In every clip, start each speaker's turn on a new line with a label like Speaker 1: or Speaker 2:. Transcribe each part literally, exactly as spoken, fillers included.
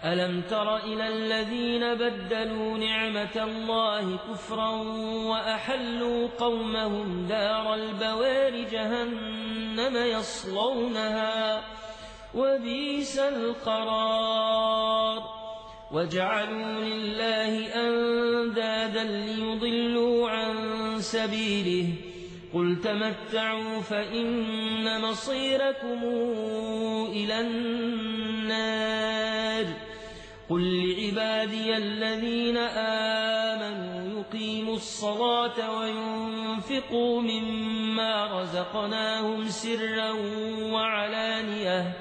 Speaker 1: ألم تر إلى الذين بدلوا نعمة الله كفرا وأحلوا قومهم دار البوار جهنم يصلونها وبئس القرار وجعلوا لله أندادا ليضلوا عن سبيله قل تمتعوا فإن مصيركم إلى النار قل لعبادي الذين آمنوا يقيموا الصلاة وينفقوا مما رزقناهم سرا وعلانية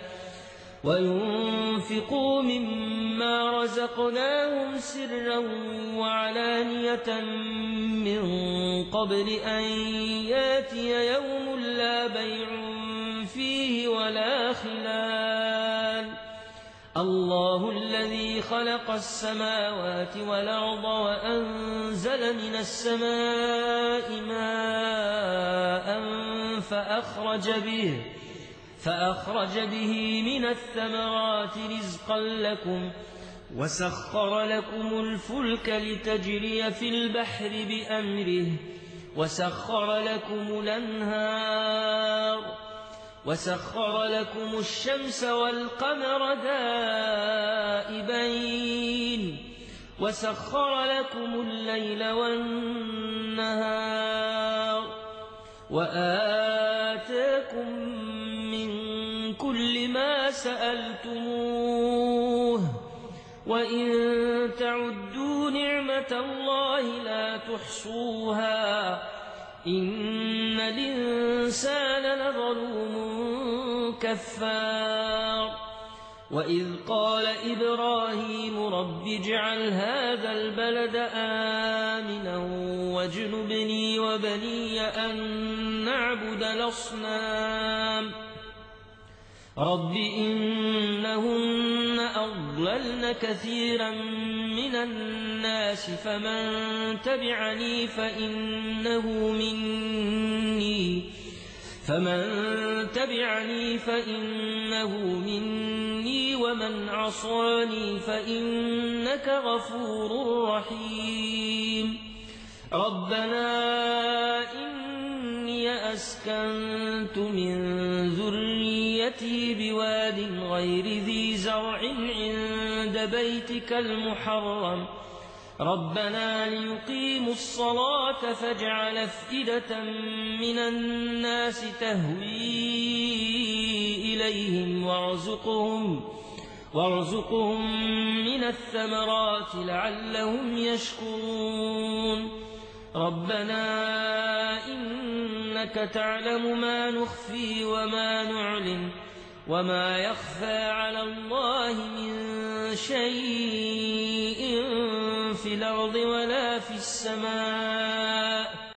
Speaker 1: وينفقوا مما رزقناهم سرا وعلانية من قبل أن ياتي يوم لا بيع فيه ولا خلال الله الذي خلق السماوات والأرض وأنزل من السماء ماء فأخرج به فأخرج به من الثمرات رزقا لكم وسخر لكم الفلك لتجري في البحر بأمره وسخر لكم الأنهار وسخر لكم الشمس والقمر دائبين وسخر لكم الليل والنهار وآتاكم من كل ما سألتموه وإن تعدوا نعمة الله لا تحصوها إن الإنسان لظلوم كفار وإذ قال إبراهيم رب اجعل هذا البلد آمنا واجنبني وبني أن نعبد الأصنام رب إنهن أضللن كثيرا من الناس فمن تبعني فإنه مني فمن تبعني فإنه مني ومن عصاني فإنك غفور رحيم ربنا إني أسكنت من ذريتي بواد غير ذي زرع عند بيتك المحرم ربنا ليقيموا الصلاة فاجعل أفئدة من الناس تهوي إليهم وارزقهم وارزقهم من الثمرات لعلهم يشكرون ربنا إنك تعلم ما نخفي وما نعلن وما يخفى على الله من شيء في الأرض ولا في السماء